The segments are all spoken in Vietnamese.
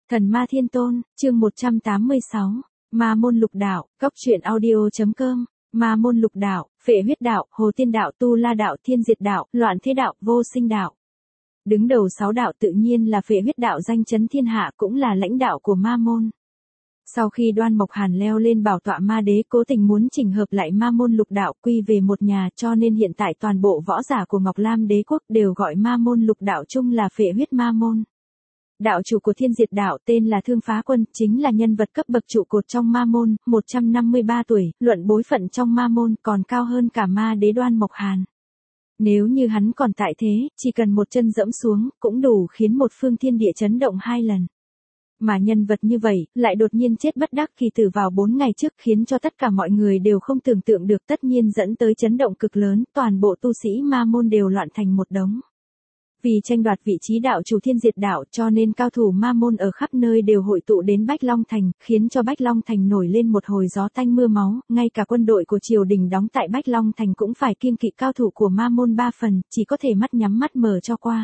Thần Ma Thiên Tôn, chương 186, Ma Môn Lục Đạo, Cốc truyện audio.com, Ma Môn Lục Đạo, Phệ Huyết Đạo, Hồ Tiên Đạo, Tu La Đạo, Thiên Diệt Đạo, Loạn Thế Đạo, Vô Sinh Đạo. Đứng đầu 6 đạo tự nhiên là Phệ Huyết Đạo danh chấn thiên hạ, cũng là lãnh đạo của Ma Môn. Sau khi Đoan Mộc Hàn leo lên bảo tọa Ma Đế, cố tình muốn chỉnh hợp lại Ma Môn Lục Đạo quy về một nhà, cho nên hiện tại toàn bộ võ giả của Ngọc Lam Đế quốc đều gọi Ma Môn Lục Đạo chung là Phệ Huyết Ma Môn. Đạo chủ của Thiên Diệt Đạo tên là Thương Phá Quân, chính là nhân vật cấp bậc trụ cột trong Ma Môn, 153 tuổi, luận bối phận trong Ma Môn còn cao hơn cả Ma Đế Đoan Mộc Hàn. Nếu như hắn còn tại thế, chỉ cần một chân dẫm xuống, cũng đủ khiến một phương thiên địa chấn động 2 lần. Mà nhân vật như vậy, lại đột nhiên chết bất đắc kỳ tử vào 4 ngày trước, khiến cho tất cả mọi người đều không tưởng tượng được, tất nhiên dẫn tới chấn động cực lớn, toàn bộ tu sĩ Ma Môn đều loạn thành một đống. Vì tranh đoạt vị trí đạo chủ Thiên Diệt Đạo, cho nên cao thủ Ma Môn ở khắp nơi đều hội tụ đến Bách Long Thành, khiến cho Bách Long Thành nổi lên một hồi gió tanh mưa máu, ngay cả quân đội của triều đình đóng tại Bách Long Thành cũng phải kiêng kỵ cao thủ của Ma Môn 3 phần, chỉ có thể mắt nhắm mắt mở cho qua.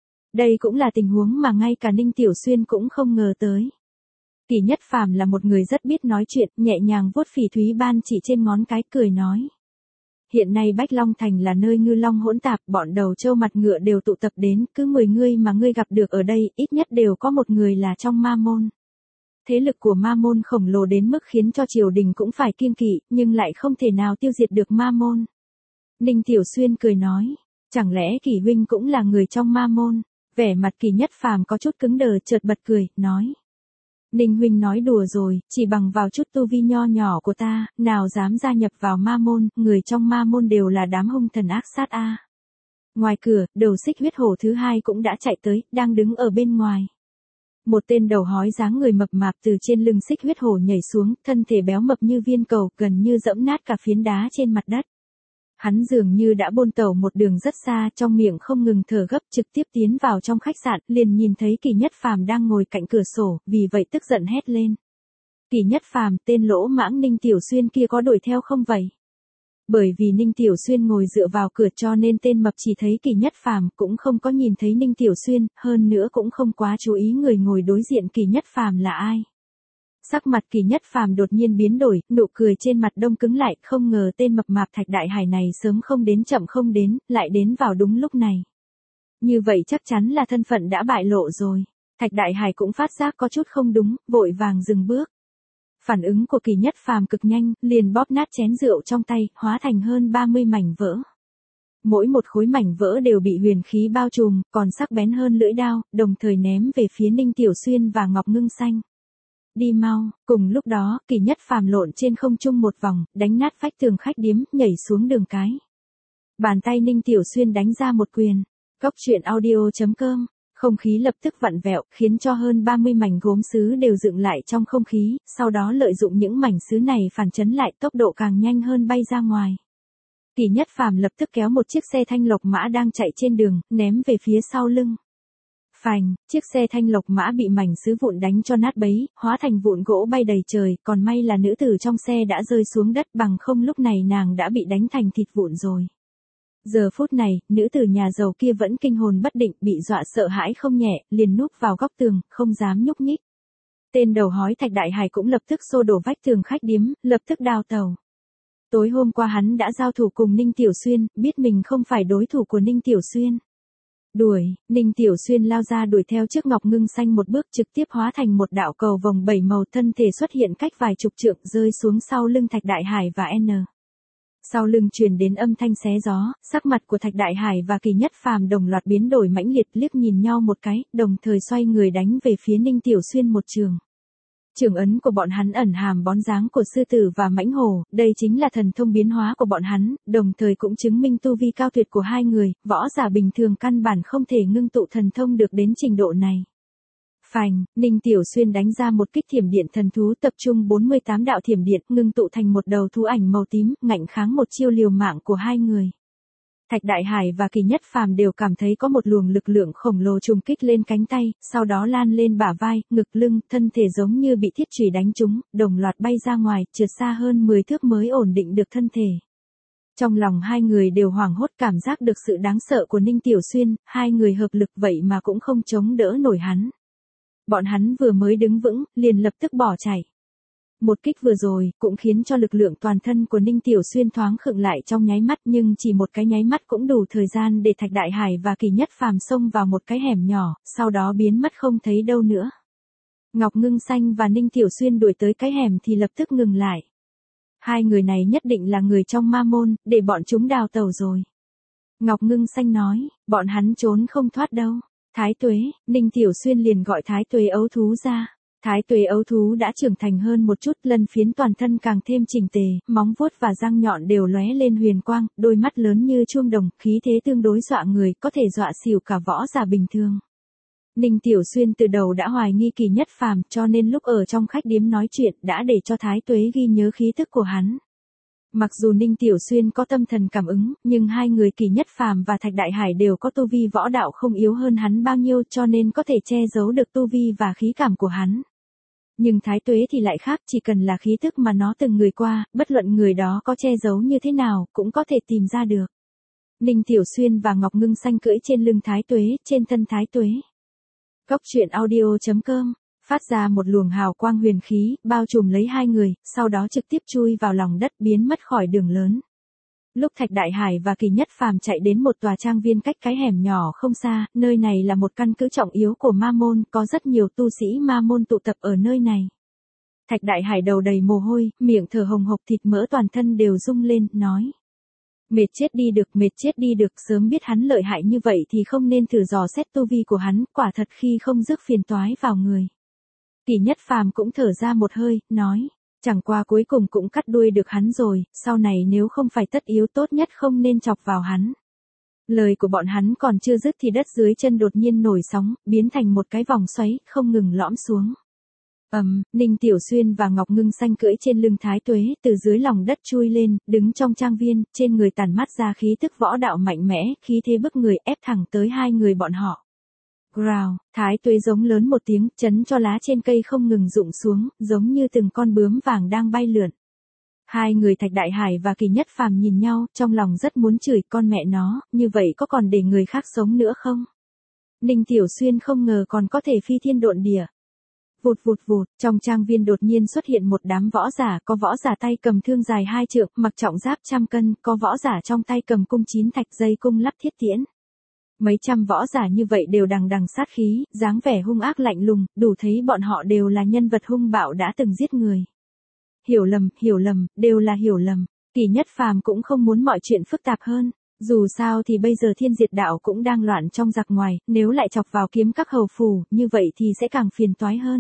Đây cũng là tình huống mà ngay cả Ninh Tiểu Xuyên cũng không ngờ tới. Kỳ Nhất Phàm là một người rất biết nói chuyện, nhẹ nhàng vuốt phỉ thúy ban chỉ trên ngón cái, cười nói. Hiện nay Bách Long Thành là nơi ngư long hỗn tạp, bọn đầu trâu mặt ngựa đều tụ tập đến, cứ 10 người mà ngươi gặp được ở đây, ít nhất đều có một người là trong Ma Môn. Thế lực của Ma Môn khổng lồ đến mức khiến cho triều đình cũng phải kiêng kỵ, nhưng lại không thể nào tiêu diệt được Ma Môn. Ninh Tiểu Xuyên cười nói, chẳng lẽ Kỳ huynh cũng là người trong Ma Môn? Vẻ mặt Kỳ Nhất Phàm có chút cứng đờ, chợt bật cười, nói. Ninh huynh nói đùa rồi, chỉ bằng vào chút tu vi nho nhỏ của ta, nào dám gia nhập vào Ma Môn, người trong Ma Môn đều là đám hung thần ác sát a. Ngoài cửa, đầu Xích Huyết Hổ thứ 2 cũng đã chạy tới, đang đứng ở bên ngoài. Một tên đầu hói dáng người mập mạp từ trên lưng Xích Huyết Hổ nhảy xuống, thân thể béo mập như viên cầu, gần như dẫm nát cả phiến đá trên mặt đất. Hắn dường như đã bôn tẩu một đường rất xa, trong miệng không ngừng thở gấp, trực tiếp tiến vào trong khách sạn, liền nhìn thấy Kỳ Nhất Phàm đang ngồi cạnh cửa sổ, vì vậy tức giận hét lên. Kỳ Nhất Phàm, tên lỗ mãng Ninh Tiểu Xuyên kia có đuổi theo không vậy? Bởi vì Ninh Tiểu Xuyên ngồi dựa vào cửa cho nên tên mập chỉ thấy Kỳ Nhất Phàm, cũng không có nhìn thấy Ninh Tiểu Xuyên, hơn nữa cũng không quá chú ý người ngồi đối diện Kỳ Nhất Phàm là ai. Sắc mặt Kỳ Nhất Phàm đột nhiên biến đổi, nụ cười trên mặt đông cứng lại, không ngờ tên mập mạp Thạch Đại Hải này sớm không đến chậm không đến, lại đến vào đúng lúc này. Như vậy chắc chắn là thân phận đã bại lộ rồi. Thạch Đại Hải cũng phát giác có chút không đúng, vội vàng dừng bước. Phản ứng của Kỳ Nhất Phàm cực nhanh, liền bóp nát chén rượu trong tay, hóa thành hơn 30 mảnh vỡ. Mỗi một khối mảnh vỡ đều bị huyền khí bao trùm, còn sắc bén hơn lưỡi đao, đồng thời ném về phía Ninh Tiểu Xuyên và Ngọc Ngưng Xanh. Đi mau, cùng lúc đó, Kỳ Nhất Phàm lộn trên không trung một vòng, đánh nát vách tường khách điếm, nhảy xuống đường cái. Bàn tay Ninh Tiểu Xuyên đánh ra một quyền. Cốc truyện audio.com, không khí lập tức vặn vẹo, khiến cho hơn 30 mảnh gốm sứ đều dựng lại trong không khí, sau đó lợi dụng những mảnh sứ này phản chấn lại, tốc độ càng nhanh hơn bay ra ngoài. Kỳ Nhất Phàm lập tức kéo một chiếc xe thanh lộc mã đang chạy trên đường, ném về phía sau lưng. Phành, chiếc xe thanh lộc mã bị mảnh sứ vụn đánh cho nát bấy, hóa thành vụn gỗ bay đầy trời, còn may là nữ tử trong xe đã rơi xuống đất, bằng không lúc này nàng đã bị đánh thành thịt vụn rồi. Giờ phút này, nữ tử nhà giàu kia vẫn kinh hồn bất định, bị dọa sợ hãi không nhẹ, liền núp vào góc tường, không dám nhúc nhích. Tên đầu hói Thạch Đại Hải cũng lập tức xô đổ vách tường khách điếm, lập tức đào tàu. Tối hôm qua hắn đã giao thủ cùng Ninh Tiểu Xuyên, biết mình không phải đối thủ của Ninh Tiểu Xuyên. Đuổi, Ninh Tiểu Xuyên lao ra đuổi theo trước Ngọc Ngưng Xanh một bước, trực tiếp hóa thành một đạo cầu vồng 7 màu, thân thể xuất hiện cách vài chục trượng, rơi xuống sau lưng Thạch Đại Hải và N. Sau lưng truyền đến âm thanh xé gió, sắc mặt của Thạch Đại Hải và Kỳ Nhất Phàm đồng loạt biến đổi mãnh liệt, liếc nhìn nhau một cái, đồng thời xoay người đánh về phía Ninh Tiểu Xuyên một trường. Trường ấn của bọn hắn ẩn hàm bóng dáng của sư tử và mãnh hổ, đây chính là thần thông biến hóa của bọn hắn, đồng thời cũng chứng minh tu vi cao tuyệt của hai người, võ giả bình thường căn bản không thể ngưng tụ thần thông được đến trình độ này. Phành, Ninh Tiểu Xuyên đánh ra một kích thiểm điện thần thú, tập trung 48 đạo thiểm điện, ngưng tụ thành một đầu thú ảnh màu tím, ngạnh kháng một chiêu liều mạng của hai người. Thạch Đại Hải và Kỳ Nhất Phàm đều cảm thấy có một luồng lực lượng khổng lồ trùng kích lên cánh tay, sau đó lan lên bả vai, ngực lưng, thân thể giống như bị thiết chùy đánh trúng, đồng loạt bay ra ngoài, trượt xa hơn 10 thước mới ổn định được thân thể. Trong lòng hai người đều hoảng hốt, cảm giác được sự đáng sợ của Ninh Tiểu Xuyên, hai người hợp lực vậy mà cũng không chống đỡ nổi hắn. Bọn hắn vừa mới đứng vững, liền lập tức bỏ chạy. Một kích vừa rồi, cũng khiến cho lực lượng toàn thân của Ninh Tiểu Xuyên thoáng khựng lại trong nháy mắt, nhưng chỉ một cái nháy mắt cũng đủ thời gian để Thạch Đại Hải và Kỳ Nhất Phàm xông vào một cái hẻm nhỏ, sau đó biến mất không thấy đâu nữa. Ngọc Ngưng Xanh và Ninh Tiểu Xuyên đuổi tới cái hẻm thì lập tức ngừng lại. Hai người này nhất định là người trong ma môn, để bọn chúng đào tẩu rồi. Ngọc Ngưng Xanh nói, bọn hắn trốn không thoát đâu. Thái Tuế, Ninh Tiểu Xuyên liền gọi Thái Tuế ấu thú ra. Thái Tuế ấu thú đã trưởng thành hơn một chút, lân phiến toàn thân càng thêm chỉnh tề, móng vuốt và răng nhọn đều lóe lên huyền quang, đôi mắt lớn như chuông đồng, khí thế tương đối dọa người, có thể dọa xỉu cả võ giả bình thường. Ninh Tiểu Xuyên từ đầu đã hoài nghi Kỳ Nhất Phàm, cho nên lúc ở trong khách điếm nói chuyện đã để cho Thái Tuế ghi nhớ khí tức của hắn. Mặc dù Ninh Tiểu Xuyên có tâm thần cảm ứng, nhưng hai người Kỳ Nhất Phàm và Thạch Đại Hải đều có tu vi võ đạo không yếu hơn hắn bao nhiêu, cho nên có thể che giấu được tu vi và khí cảm của hắn. Nhưng Thái Tuế thì lại khác, chỉ cần là khí tức mà nó từng người qua, bất luận người đó có che giấu như thế nào, cũng có thể tìm ra được. Ninh Tiểu Xuyên và Ngọc Ngưng Xanh cưỡi trên lưng Thái Tuế, trên thân Thái Tuế. Cốc truyện audio.com phát ra một luồng hào quang huyền khí, bao trùm lấy hai người, sau đó trực tiếp chui vào lòng đất, biến mất khỏi đường lớn. Lúc Thạch Đại Hải và Kỳ Nhất Phàm chạy đến một tòa trang viên cách cái hẻm nhỏ không xa, nơi này là một căn cứ trọng yếu của ma môn, có rất nhiều tu sĩ ma môn tụ tập ở nơi này. Thạch Đại Hải đầu đầy mồ hôi, miệng thở hồng hộc, thịt mỡ toàn thân đều rung lên, nói. Mệt chết đi được, sớm biết hắn lợi hại như vậy thì không nên thử dò xét tu vi của hắn, quả thật khi không rước phiền toái vào người. Kỳ Nhất Phàm cũng thở ra một hơi, nói. Chẳng qua cuối cùng cũng cắt đuôi được hắn rồi, sau này nếu không phải tất yếu tốt nhất không nên chọc vào hắn. Lời của bọn hắn còn chưa dứt thì đất dưới chân đột nhiên nổi sóng, biến thành một cái vòng xoáy, không ngừng lõm xuống. Ninh Tiểu Xuyên và Ngọc Ngưng Xanh cưỡi trên lưng Thái Tuế, từ dưới lòng đất chui lên, đứng trong trang viên, trên người tản mát ra khí tức võ đạo mạnh mẽ, khí thế bức người ép thẳng tới hai người bọn họ. Growl, Thái Tuế giống lớn một tiếng, chấn cho lá trên cây không ngừng rụng xuống, giống như từng con bướm vàng đang bay lượn. Hai người Thạch Đại Hải và Kỳ Nhất Phàm nhìn nhau, trong lòng rất muốn chửi con mẹ nó, như vậy có còn để người khác sống nữa không? Ninh Tiểu Xuyên không ngờ còn có thể phi thiên độn địa. Vụt, trong trang viên đột nhiên xuất hiện một đám võ giả, có võ giả tay cầm thương dài 2 trượng, mặc trọng giáp 100 cân, có võ giả trong tay cầm cung 9 thạch, dây cung lắp thiết tiễn. Mấy trăm võ giả như vậy đều đằng đằng sát khí, dáng vẻ hung ác lạnh lùng, đủ thấy bọn họ đều là nhân vật hung bạo đã từng giết người. Hiểu lầm, đều là hiểu lầm. Kỳ Nhất Phàm cũng không muốn mọi chuyện phức tạp hơn. Dù sao thì bây giờ Thiên Diệt Đạo cũng đang loạn trong giặc ngoài, nếu lại chọc vào kiếm các hầu phủ, như vậy thì sẽ càng phiền toái hơn.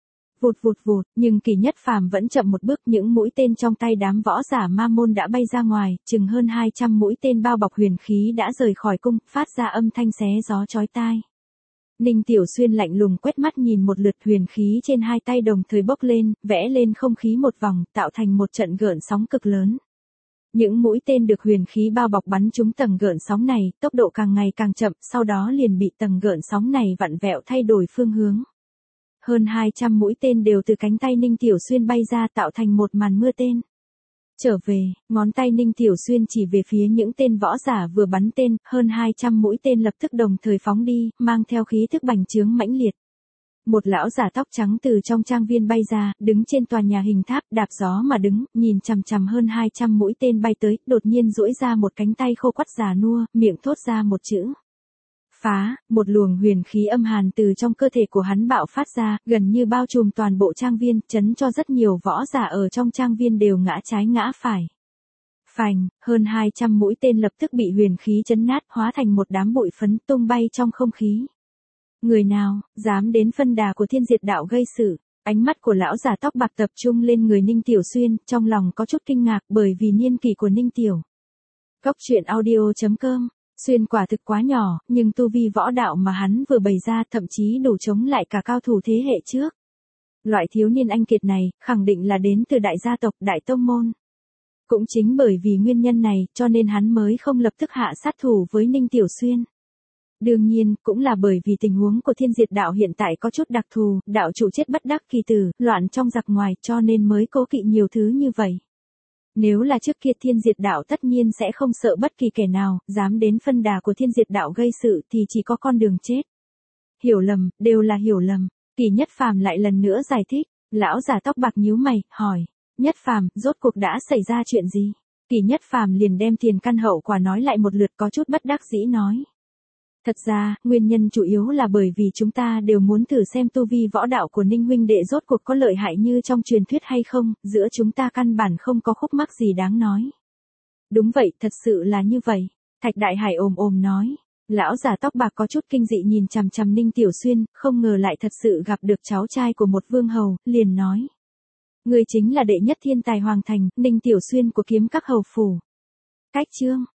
Vụt, nhưng Kỳ Nhất Phàm vẫn chậm một bước, những mũi tên trong tay đám võ giả ma môn đã bay ra ngoài, chừng hơn 200 mũi tên bao bọc huyền khí đã rời khỏi cung, phát ra âm thanh xé gió chói tai. Ninh Tiểu Xuyên lạnh lùng quét mắt nhìn một lượt, huyền khí trên hai tay đồng thời bốc lên, vẽ lên không khí một vòng, tạo thành một trận gợn sóng cực lớn. Những mũi tên được huyền khí bao bọc bắn trúng tầng gợn sóng này, tốc độ càng ngày càng chậm, sau đó liền bị tầng gợn sóng này vặn vẹo thay đổi phương hướng. Hơn 200 mũi tên đều từ cánh tay Ninh Tiểu Xuyên bay ra, tạo thành một màn mưa tên. Trở về, ngón tay Ninh Tiểu Xuyên chỉ về phía những tên võ giả vừa bắn tên, hơn 200 mũi tên lập tức đồng thời phóng đi, mang theo khí thức bành trướng mãnh liệt. Một lão giả tóc trắng từ trong trang viên bay ra, đứng trên tòa nhà hình tháp, đạp gió mà đứng, nhìn chằm chằm hơn 200 mũi tên bay tới, đột nhiên duỗi ra một cánh tay khô quắt già nua, miệng thốt ra một chữ. Phá, một luồng huyền khí âm hàn từ trong cơ thể của hắn bạo phát ra, gần như bao trùm toàn bộ trang viên, chấn cho rất nhiều võ giả ở trong trang viên đều ngã trái ngã phải. Phành, hơn 200 mũi tên lập tức bị huyền khí chấn nát, hóa thành một đám bụi phấn tung bay trong không khí. Người nào, dám đến phân đà của Thiên Diệt Đạo gây sự? Ánh mắt của lão giả tóc bạc tập trung lên người Ninh Tiểu Xuyên, trong lòng có chút kinh ngạc bởi vì niên kỷ của Ninh Tiểu. Cốc truyện audio.com Xuyên quả thực quá nhỏ, nhưng tu vi võ đạo mà hắn vừa bày ra thậm chí đủ chống lại cả cao thủ thế hệ trước. Loại thiếu niên anh kiệt này, khẳng định là đến từ đại gia tộc, đại tông môn. Cũng chính bởi vì nguyên nhân này, cho nên hắn mới không lập tức hạ sát thủ với Ninh Tiểu Xuyên. Đương nhiên, cũng là bởi vì tình huống của Thiên Diệt Đạo hiện tại có chút đặc thù, đạo chủ chết bất đắc kỳ tử, loạn trong giặc ngoài, cho nên mới cố kỵ nhiều thứ như vậy. Nếu là trước kia Thiên Diệt Đạo tất nhiên sẽ không sợ bất kỳ kẻ nào, dám đến phân đà của Thiên Diệt Đạo gây sự thì chỉ có con đường chết. Hiểu lầm, đều là hiểu lầm. Kỳ Nhất Phàm lại lần nữa giải thích. Lão già tóc bạc nhíu mày, hỏi. Nhất Phàm, rốt cuộc đã xảy ra chuyện gì? Kỳ Nhất Phàm liền đem tiền căn hậu quả nói lại một lượt, có chút bất đắc dĩ nói. Thật ra, nguyên nhân chủ yếu là bởi vì chúng ta đều muốn thử xem tu vi võ đạo của Ninh huynh đệ rốt cuộc có lợi hại như trong truyền thuyết hay không, giữa chúng ta căn bản không có khúc mắc gì đáng nói. Đúng vậy, thật sự là như vậy. Thạch Đại Hải ồm ồm nói. Lão già tóc bạc có chút kinh dị nhìn chằm chằm Ninh Tiểu Xuyên, không ngờ lại thật sự gặp được cháu trai của một vương hầu, liền nói. Người chính là đệ nhất thiên tài hoàng thành, Ninh Tiểu Xuyên của Kiếm Các hầu phủ. Cách chương.